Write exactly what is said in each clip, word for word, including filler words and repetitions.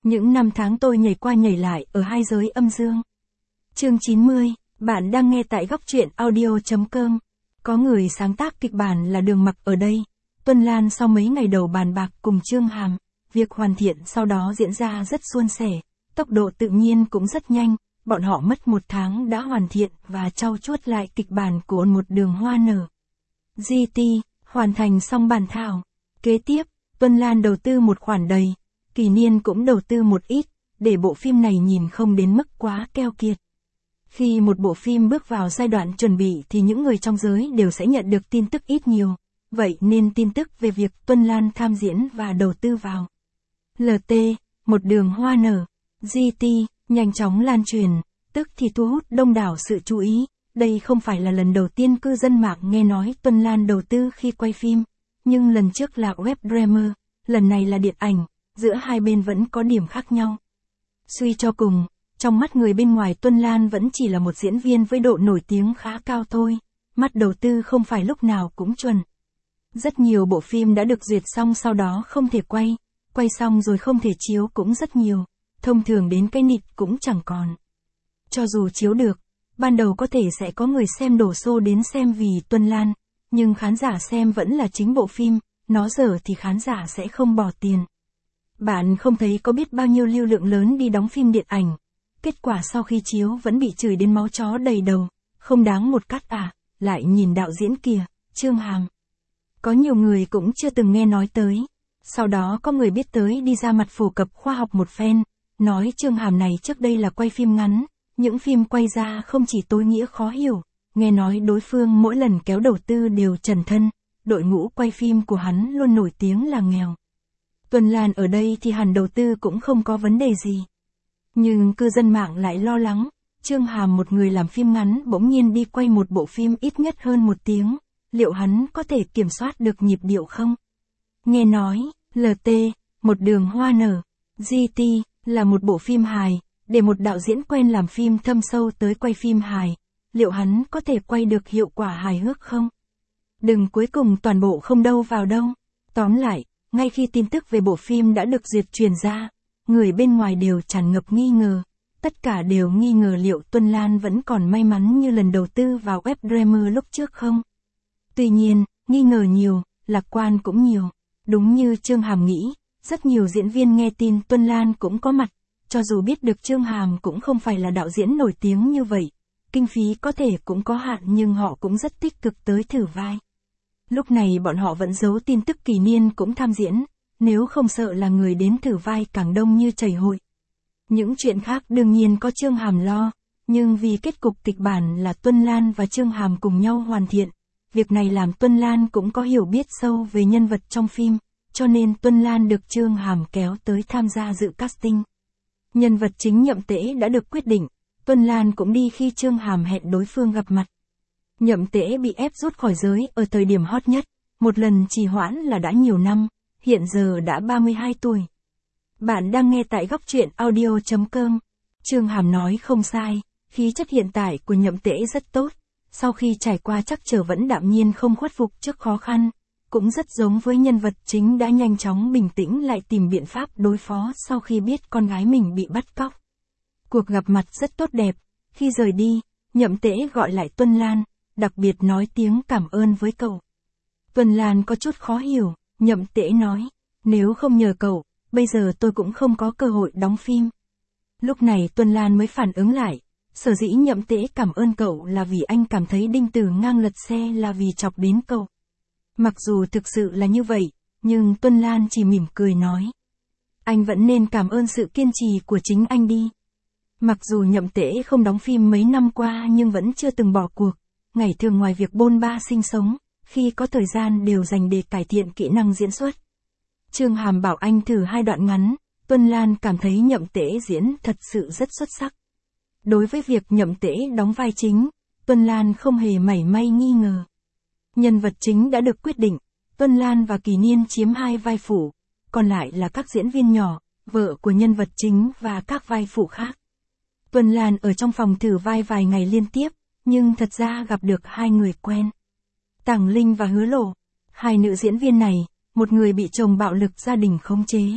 Những năm tháng tôi nhảy qua nhảy lại ở hai giới âm dương. Chương chín mươi, bạn đang nghe tại góc truyện audio chấm com. Có người sáng tác kịch bản là Đường Mặc ở đây. Tuân Lan sau mấy ngày đầu bàn bạc cùng Chương Hàm, việc hoàn thiện sau đó diễn ra rất suôn sẻ, tốc độ tự nhiên cũng rất nhanh, bọn họ mất một tháng đã hoàn thiện và trau chuốt lại kịch bản của Một Đường Hoa Nở. giê tê, hoàn thành xong bản thảo. Kế tiếp, Tuân Lan đầu tư một khoản đầy, Kỳ Niên cũng đầu tư một ít, để bộ phim này nhìn không đến mức quá keo kiệt. Khi một bộ phim bước vào giai đoạn chuẩn bị thì những người trong giới đều sẽ nhận được tin tức ít nhiều, vậy nên tin tức về việc Tuân Lan tham diễn và đầu tư vào lờ tê, Một Đường Hoa Nở, giê tê, nhanh chóng lan truyền, tức thì thu hút đông đảo sự chú ý. Đây không phải là lần đầu tiên cư dân mạng nghe nói Tuân Lan đầu tư khi quay phim, nhưng lần trước là web drama, lần này là điện ảnh, giữa hai bên vẫn có điểm khác nhau. Suy cho cùng, trong mắt người bên ngoài Tuân Lan vẫn chỉ là một diễn viên với độ nổi tiếng khá cao thôi, mắt đầu tư không phải lúc nào cũng chuẩn. Rất nhiều bộ phim đã được duyệt xong sau đó không thể quay, quay xong rồi không thể chiếu cũng rất nhiều, thông thường đến cái nịt cũng chẳng còn. Cho dù chiếu được, ban đầu có thể sẽ có người xem đổ xô đến xem vì Tuân Lan, nhưng khán giả xem vẫn là chính bộ phim, nó dở thì khán giả sẽ không bỏ tiền. Bạn không thấy có biết bao nhiêu lưu lượng lớn đi đóng phim điện ảnh, kết quả sau khi chiếu vẫn bị chửi đến máu chó đầy đầu, không đáng một cắt à, lại nhìn đạo diễn kìa, Chương Hàm. Có nhiều người cũng chưa từng nghe nói tới, sau đó có người biết tới đi ra mặt phổ cập khoa học một phen, nói Chương Hàm này trước đây là quay phim ngắn, những phim quay ra không chỉ tối nghĩa khó hiểu, nghe nói đối phương mỗi lần kéo đầu tư đều trần thân, đội ngũ quay phim của hắn luôn nổi tiếng là nghèo. Tuân Lan ở đây thì hẳn đầu tư cũng không có vấn đề gì. Nhưng cư dân mạng lại lo lắng, Chương Hàm một người làm phim ngắn bỗng nhiên đi quay một bộ phim ít nhất hơn một tiếng, liệu hắn có thể kiểm soát được nhịp điệu không? Nghe nói, lờ tê, Một Đường Hoa Nở, giê tê, là một bộ phim hài, để một đạo diễn quen làm phim thâm sâu tới quay phim hài, liệu hắn có thể quay được hiệu quả hài hước không? Đừng cuối cùng toàn bộ không đâu vào đâu. Tóm lại, ngay khi tin tức về bộ phim đã được duyệt truyền ra, người bên ngoài đều tràn ngập nghi ngờ, tất cả đều nghi ngờ liệu Tuân Lan vẫn còn may mắn như lần đầu tư vào web drama lúc trước không? Tuy nhiên, nghi ngờ nhiều, lạc quan cũng nhiều. Đúng như Chương Hàm nghĩ, rất nhiều diễn viên nghe tin Tuân Lan cũng có mặt, cho dù biết được Chương Hàm cũng không phải là đạo diễn nổi tiếng như vậy, kinh phí có thể cũng có hạn nhưng họ cũng rất tích cực tới thử vai. Lúc này bọn họ vẫn giấu tin tức Kỳ Niên cũng tham diễn, nếu không sợ là người đến thử vai càng đông như chảy hội. Những chuyện khác đương nhiên có Chương Hàm lo, nhưng vì kết cục kịch bản là Tuân Lan và Chương Hàm cùng nhau hoàn thiện, việc này làm Tuân Lan cũng có hiểu biết sâu về nhân vật trong phim, cho nên Tuân Lan được Chương Hàm kéo tới tham gia dự casting. Nhân vật chính Nhậm Tễ đã được quyết định, Tuân Lan cũng đi khi Chương Hàm hẹn đối phương gặp mặt. Nhậm Tễ bị ép rút khỏi giới ở thời điểm hot nhất, một lần trì hoãn là đã nhiều năm, hiện giờ đã ba mươi hai tuổi. Bạn đang nghe tại góc truyện audio chấm com. Chương Hàm nói không sai, khí chất hiện tại của Nhậm Tễ rất tốt, sau khi trải qua trắc trở vẫn đạm nhiên không khuất phục trước khó khăn, cũng rất giống với nhân vật chính đã nhanh chóng bình tĩnh lại tìm biện pháp đối phó sau khi biết con gái mình bị bắt cóc. Cuộc gặp mặt rất tốt đẹp, khi rời đi, Nhậm Tễ gọi lại Tuân Lan, đặc biệt nói tiếng cảm ơn với cậu. Tuân Lan có chút khó hiểu, Nhậm Tễ nói, nếu không nhờ cậu, bây giờ tôi cũng không có cơ hội đóng phim. Lúc này Tuân Lan mới phản ứng lại, sở dĩ Nhậm Tễ cảm ơn cậu là vì anh cảm thấy Đinh Từ ngang lật xe là vì chọc đến cậu. Mặc dù thực sự là như vậy, nhưng Tuân Lan chỉ mỉm cười nói, anh vẫn nên cảm ơn sự kiên trì của chính anh đi. Mặc dù Nhậm Tễ không đóng phim mấy năm qua nhưng vẫn chưa từng bỏ cuộc, ngày thường ngoài việc bôn ba sinh sống, khi có thời gian đều dành để cải thiện kỹ năng diễn xuất. Chương Hàm bảo anh thử hai đoạn ngắn, Tuân Lan cảm thấy Nhậm Tễ diễn thật sự rất xuất sắc. Đối với việc Nhậm Tễ đóng vai chính, Tuân Lan không hề mảy may nghi ngờ. Nhân vật chính đã được quyết định, Tuân Lan và Kỳ Niên chiếm hai vai phụ, còn lại là các diễn viên nhỏ, vợ của nhân vật chính và các vai phụ khác. Tuân Lan ở trong phòng thử vai vài ngày liên tiếp, nhưng thật ra gặp được hai người quen. Tàng Linh và Hứa Lộ, hai nữ diễn viên này, một người bị chồng bạo lực gia đình khống chế,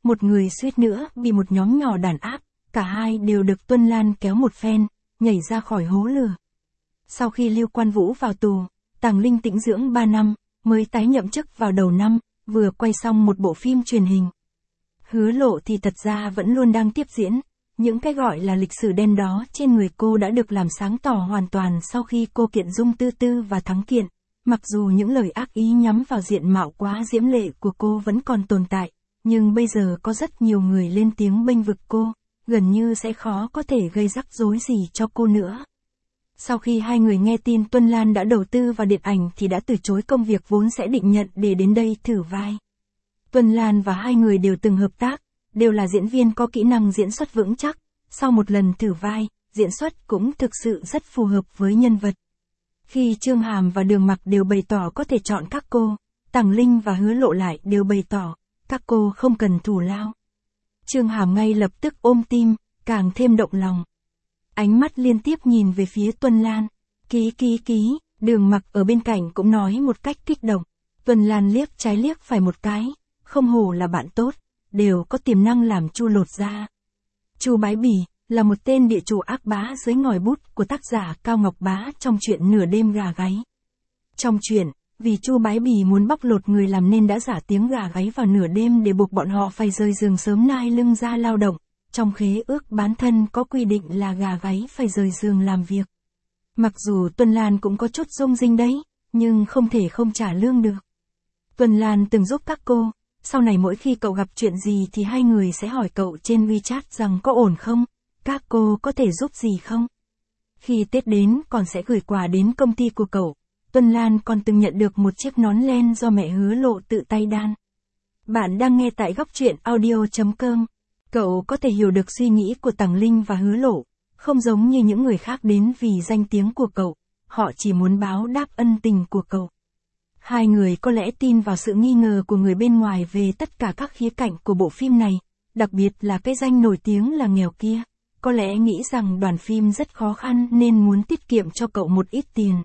một người suýt nữa bị một nhóm nhỏ đàn áp, cả hai đều được Tuân Lan kéo một phen, nhảy ra khỏi hố lửa. Sau khi Lưu Quan Vũ vào tù, Tàng Linh tĩnh dưỡng ba năm, mới tái nhậm chức vào đầu năm, vừa quay xong một bộ phim truyền hình. Hứa Lộ thì thật ra vẫn luôn đang tiếp diễn, những cái gọi là lịch sử đen đó trên người cô đã được làm sáng tỏ hoàn toàn sau khi cô kiện Dung Tư Tư và thắng kiện, mặc dù những lời ác ý nhắm vào diện mạo quá diễm lệ của cô vẫn còn tồn tại, nhưng bây giờ có rất nhiều người lên tiếng bênh vực cô, gần như sẽ khó có thể gây rắc rối gì cho cô nữa. Sau khi hai người nghe tin Tuân Lan đã đầu tư vào điện ảnh thì đã từ chối công việc vốn sẽ định nhận để đến đây thử vai. Tuân Lan và hai người đều từng hợp tác, đều là diễn viên có kỹ năng diễn xuất vững chắc, sau một lần thử vai, diễn xuất cũng thực sự rất phù hợp với nhân vật. Khi Chương Hàm và Đường Mặc đều bày tỏ có thể chọn các cô, Tàng Linh và Hứa Lộ lại đều bày tỏ, các cô không cần thù lao. Chương Hàm ngay lập tức ôm tim, càng thêm động lòng. Ánh mắt liên tiếp nhìn về phía Tuân Lan. Ký ký ký, Đường Mặc ở bên cạnh cũng nói một cách kích động. Tuân Lan liếc trái liếc phải một cái, không hổ là bạn tốt, đều có tiềm năng làm Chu lột da. Chu Bái Bỉ là một tên địa chủ ác bá dưới ngòi bút của tác giả Cao Ngọc Bá trong truyện Nửa Đêm Gà Gáy. Trong truyện, vì Chu Bái Bỉ muốn bóc lột người làm nên đã giả tiếng gà gáy vào nửa đêm để buộc bọn họ phải rời giường sớm nai lưng ra lao động. Trong khế ước bán thân có quy định là gà gáy phải rời giường làm việc. Mặc dù Tuân Lan cũng có chút rông rinh đấy, nhưng không thể không trả lương được. Tuân Lan từng giúp các cô, sau này mỗi khi cậu gặp chuyện gì thì hai người sẽ hỏi cậu trên WeChat rằng có ổn không, các cô có thể giúp gì không. Khi Tết đến còn sẽ gửi quà đến công ty của cậu. Tuân Lan còn từng nhận được một chiếc nón len do mẹ Hứa Lộ tự tay đan. Bạn đang nghe tại góc truyện audio chấm com. Cậu có thể hiểu được suy nghĩ của Tàng Linh và Hứa Lộ, không giống như những người khác đến vì danh tiếng của cậu, họ chỉ muốn báo đáp ân tình của cậu. Hai người có lẽ tin vào sự nghi ngờ của người bên ngoài về tất cả các khía cạnh của bộ phim này, đặc biệt là cái danh nổi tiếng là nghèo kia, có lẽ nghĩ rằng đoàn phim rất khó khăn nên muốn tiết kiệm cho cậu một ít tiền.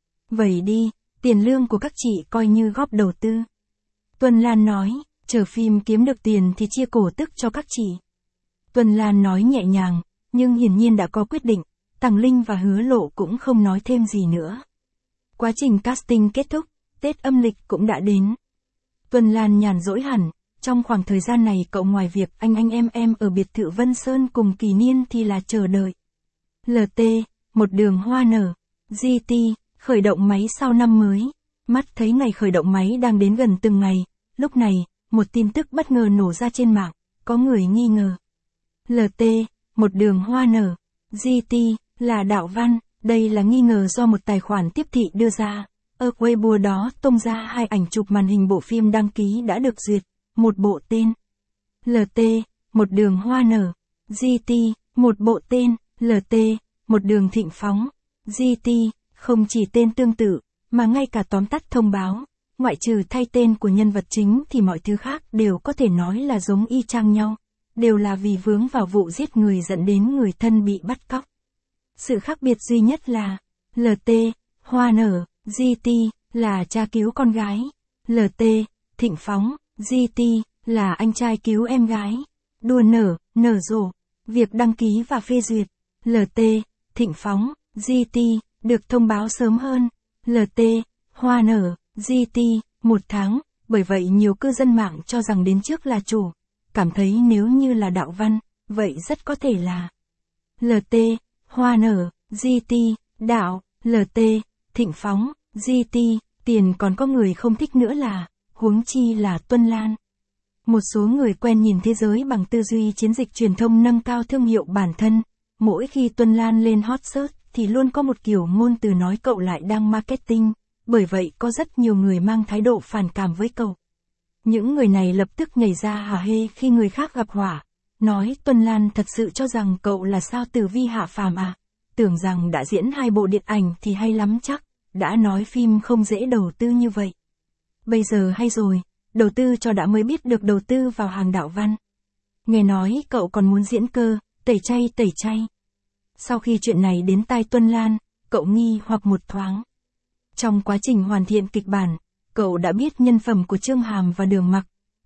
Vậy đi, tiền lương của các chị coi như góp đầu tư. Tuân Lan nói, chờ phim kiếm được tiền thì chia cổ tức cho các chị. Tuân Lan nói nhẹ nhàng, nhưng hiển nhiên đã có quyết định, Tàng Linh và Hứa Lộ cũng không nói thêm gì nữa. Quá trình casting kết thúc, Tết âm lịch cũng đã đến. Tuân Lan nhàn rỗi hẳn, trong khoảng thời gian này cậu ngoài việc anh anh em em ở biệt thự Vân Sơn cùng Kỳ Niên thì là chờ đợi. lờ tê, một đường hoa nở, giê tê, khởi động máy sau năm mới. Mắt thấy ngày khởi động máy đang đến gần từng ngày, lúc này, một tin tức bất ngờ nổ ra trên mạng, có người nghi ngờ. lờ tê, một đường hoa nở, giê tê, là đạo văn, đây là nghi ngờ do một tài khoản tiếp thị đưa ra. Ở Weibo đó tung ra hai ảnh chụp màn hình bộ phim đăng ký đã được duyệt, một bộ tên. lờ tê, một đường hoa nở, giê tê, một bộ tên, lờ tê, một đường thịnh phóng, giê tê, không chỉ tên tương tự, mà ngay cả tóm tắt thông báo, ngoại trừ thay tên của nhân vật chính thì mọi thứ khác đều có thể nói là giống y chang nhau, đều là vì vướng vào vụ giết người dẫn đến người thân bị bắt cóc. Sự khác biệt duy nhất là, lờ tê, hoa nở, giê tê, là cha cứu con gái, lờ tê, thịnh phóng, giê tê, là anh trai cứu em gái, đua nở, nở rộ, việc đăng ký và phê duyệt, lờ tê, thịnh phóng, giê tê, được thông báo sớm hơn, lờ tê, hoa nở, giê tê, một tháng, bởi vậy nhiều cư dân mạng cho rằng đến trước là chủ, cảm thấy nếu như là đạo văn, vậy rất có thể là lờ tê, hoa nở, giê tê, đạo, lờ tê, thịnh phóng, giê tê, tiền còn có người không thích nữa là, huống chi là Tuân Lan. Một số người quen nhìn thế giới bằng tư duy chiến dịch truyền thông nâng cao thương hiệu bản thân, mỗi khi Tuân Lan lên hot search thì luôn có một kiểu ngôn từ nói cậu lại đang marketing, bởi vậy có rất nhiều người mang thái độ phản cảm với cậu. Những người này lập tức nhảy ra hả hê khi người khác gặp họa, nói Tuân Lan thật sự cho rằng cậu là sao Tử Vi hạ phàm à, tưởng rằng đã diễn hai bộ điện ảnh thì hay lắm chắc, đã nói phim không dễ đầu tư như vậy. Bây giờ hay rồi, đầu tư cho đã mới biết được đầu tư vào hàng đạo văn. Nghe nói cậu còn muốn diễn cơ, tẩy chay tẩy chay. Sau khi chuyện này đến tai Tuân Lan, cậu nghi hoặc một thoáng. Trong quá trình hoàn thiện kịch bản, cậu đã biết nhân phẩm của Chương Hàm và Đường Mặc,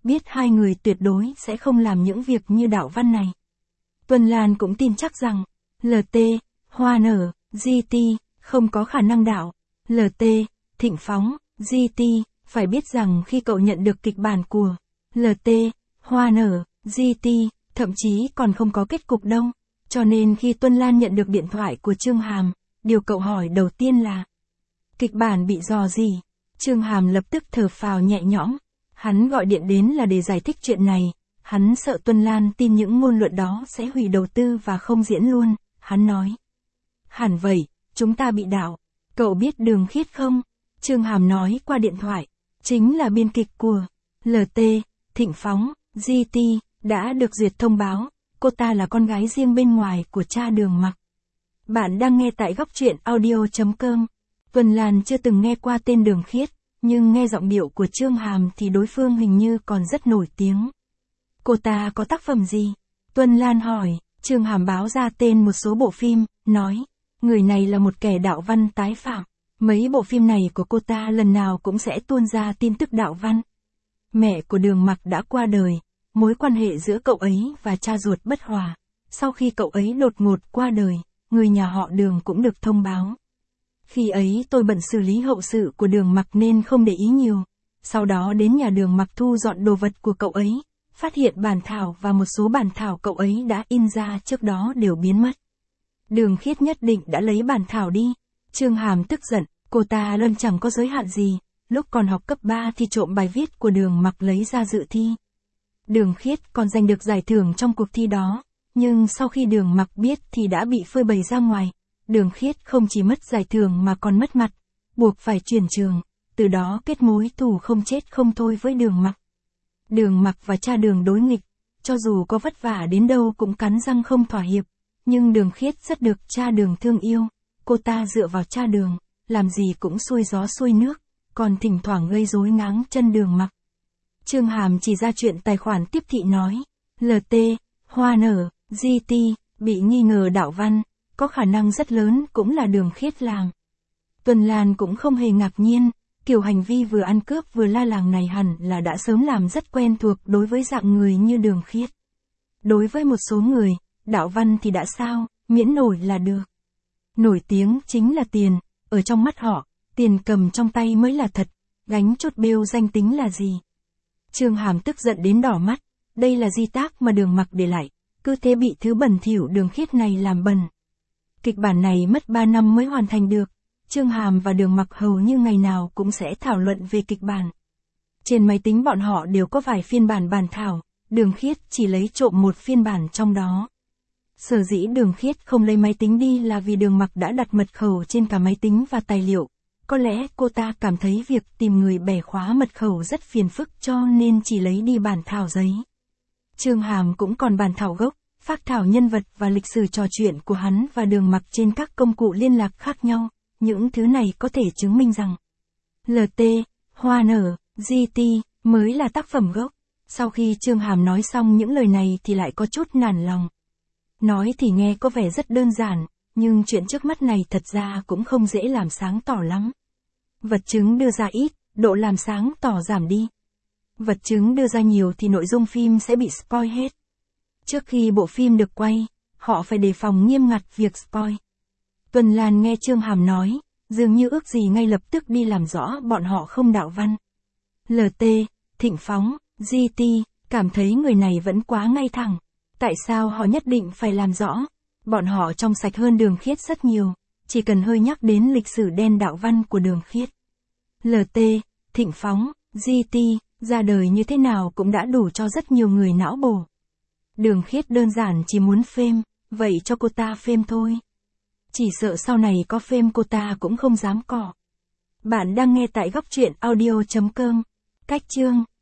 biết hai người tuyệt đối sẽ không làm những việc như đạo văn này. Tuân Lan cũng tin chắc rằng, lờ tê, hoa nở, giê tê, không có khả năng đạo. lờ tê, thịnh phóng, giê tê, phải biết rằng khi cậu nhận được kịch bản của lờ tê, hoa nở, giê tê, thậm chí còn không có kết cục đâu. Cho nên khi Tuân Lan nhận được điện thoại của Chương Hàm, điều cậu hỏi đầu tiên là kịch bản bị dò gì? Chương Hàm lập tức thở phào nhẹ nhõm. Hắn gọi điện đến là để giải thích chuyện này. Hắn sợ Tuân Lan tin những ngôn luận đó sẽ hủy đầu tư và không diễn luôn. Hắn nói. Hẳn vậy, chúng ta bị đạo. Cậu biết Đường Khiết không? Chương Hàm nói qua điện thoại. Chính là biên kịch của lờ tê, Thịnh Phóng, giê tê, đã được duyệt thông báo. Cô ta là con gái riêng bên ngoài của cha Đường Mặc. Bạn đang nghe tại góc truyện audio chấm com. Tuân Lan chưa từng nghe qua tên Đường Khiết, nhưng nghe giọng điệu của Chương Hàm thì đối phương hình như còn rất nổi tiếng. Cô ta có tác phẩm gì? Tuân Lan hỏi. Chương Hàm báo ra tên một số bộ phim, nói, người này là một kẻ đạo văn tái phạm. Mấy bộ phim này của cô ta lần nào cũng sẽ tuôn ra tin tức đạo văn. Mẹ của Đường Mặc đã qua đời, mối quan hệ giữa cậu ấy và cha ruột bất hòa. Sau khi cậu ấy đột ngột qua đời, người nhà họ Đường cũng được thông báo. Khi ấy tôi bận xử lý hậu sự của Đường Mặc nên không để ý nhiều. Sau đó đến nhà Đường Mặc thu dọn đồ vật của cậu ấy, phát hiện bản thảo và một số bản thảo cậu ấy đã in ra trước đó đều biến mất. Đường Khiết nhất định đã lấy bản thảo đi. Chương Hàm tức giận, cô ta luôn chẳng có giới hạn gì, lúc còn học cấp ba thì trộm bài viết của Đường Mặc lấy ra dự thi. Đường Khiết còn giành được giải thưởng trong cuộc thi đó, nhưng sau khi Đường Mặc biết thì đã bị phơi bày ra ngoài. Đường Khiết không chỉ mất giải thưởng mà còn mất mặt, buộc phải chuyển trường, từ đó kết mối thù không chết không thôi với Đường Mặc. Đường Mặc và cha Đường đối nghịch, cho dù có vất vả đến đâu cũng cắn răng không thỏa hiệp, nhưng Đường Khiết rất được cha Đường thương yêu, cô ta dựa vào cha Đường, làm gì cũng xuôi gió xuôi nước, còn thỉnh thoảng gây rối ngáng chân Đường Mặc. Chương Hàm chỉ ra chuyện tài khoản tiếp thị nói, lờ tê, hoa nở, giê tê, bị nghi ngờ đạo văn, có khả năng rất lớn cũng là Đường Khiết làm. Tuân Lan cũng không hề ngạc nhiên, kiểu hành vi vừa ăn cướp vừa la làng này hẳn là đã sớm làm rất quen thuộc đối với dạng người như Đường Khiết. Đối với một số người, đạo văn thì đã sao, miễn nổi là được. Nổi tiếng chính là tiền, ở trong mắt họ, tiền cầm trong tay mới là thật, gánh chốt bêu danh tính là gì. Chương Hàm tức giận đến đỏ mắt, đây là di tác mà Đường Mặc để lại, cứ thế bị thứ bẩn thỉu Đường Khiết này làm bẩn. Kịch bản này mất ba năm mới hoàn thành được, Chương Hàm và Đường Mặc hầu như ngày nào cũng sẽ thảo luận về kịch bản. Trên máy tính bọn họ đều có vài phiên bản bản thảo, Đường Khiết chỉ lấy trộm một phiên bản trong đó. Sở dĩ Đường Khiết không lấy máy tính đi là vì Đường Mặc đã đặt mật khẩu trên cả máy tính và tài liệu. Có lẽ cô ta cảm thấy việc tìm người bẻ khóa mật khẩu rất phiền phức cho nên chỉ lấy đi bản thảo giấy. Chương Hàm cũng còn bản thảo gốc, phác thảo nhân vật và lịch sử trò chuyện của hắn và Đường Mặc trên các công cụ liên lạc khác nhau. Những thứ này có thể chứng minh rằng lờ tê, hoa nở, giê tê mới là tác phẩm gốc. Sau khi Chương Hàm nói xong những lời này thì lại có chút nản lòng. Nói thì nghe có vẻ rất đơn giản, nhưng chuyện trước mắt này thật ra cũng không dễ làm sáng tỏ lắm. Vật chứng đưa ra ít, độ làm sáng tỏ giảm đi. Vật chứng đưa ra nhiều thì nội dung phim sẽ bị spoil hết. Trước khi bộ phim được quay, họ phải đề phòng nghiêm ngặt việc spoil. Tuân Lan nghe Chương Hàm nói, dường như ước gì ngay lập tức đi làm rõ bọn họ không đạo văn. lờ tê, Thịnh Phóng, giê tê, cảm thấy người này vẫn quá ngay thẳng. Tại sao họ nhất định phải làm rõ? Bọn họ trong sạch hơn Đường Khiết rất nhiều, chỉ cần hơi nhắc đến lịch sử đen đạo văn của Đường Khiết. lờ tê, Thịnh Phóng, giê tê, ra đời như thế nào cũng đã đủ cho rất nhiều người não bổ. Đường Khiết đơn giản chỉ muốn phêm, vậy cho cô ta phêm thôi. Chỉ sợ sau này có phêm cô ta cũng không dám cọ. Bạn đang nghe tại góc truyện audio chấm com. Cách chương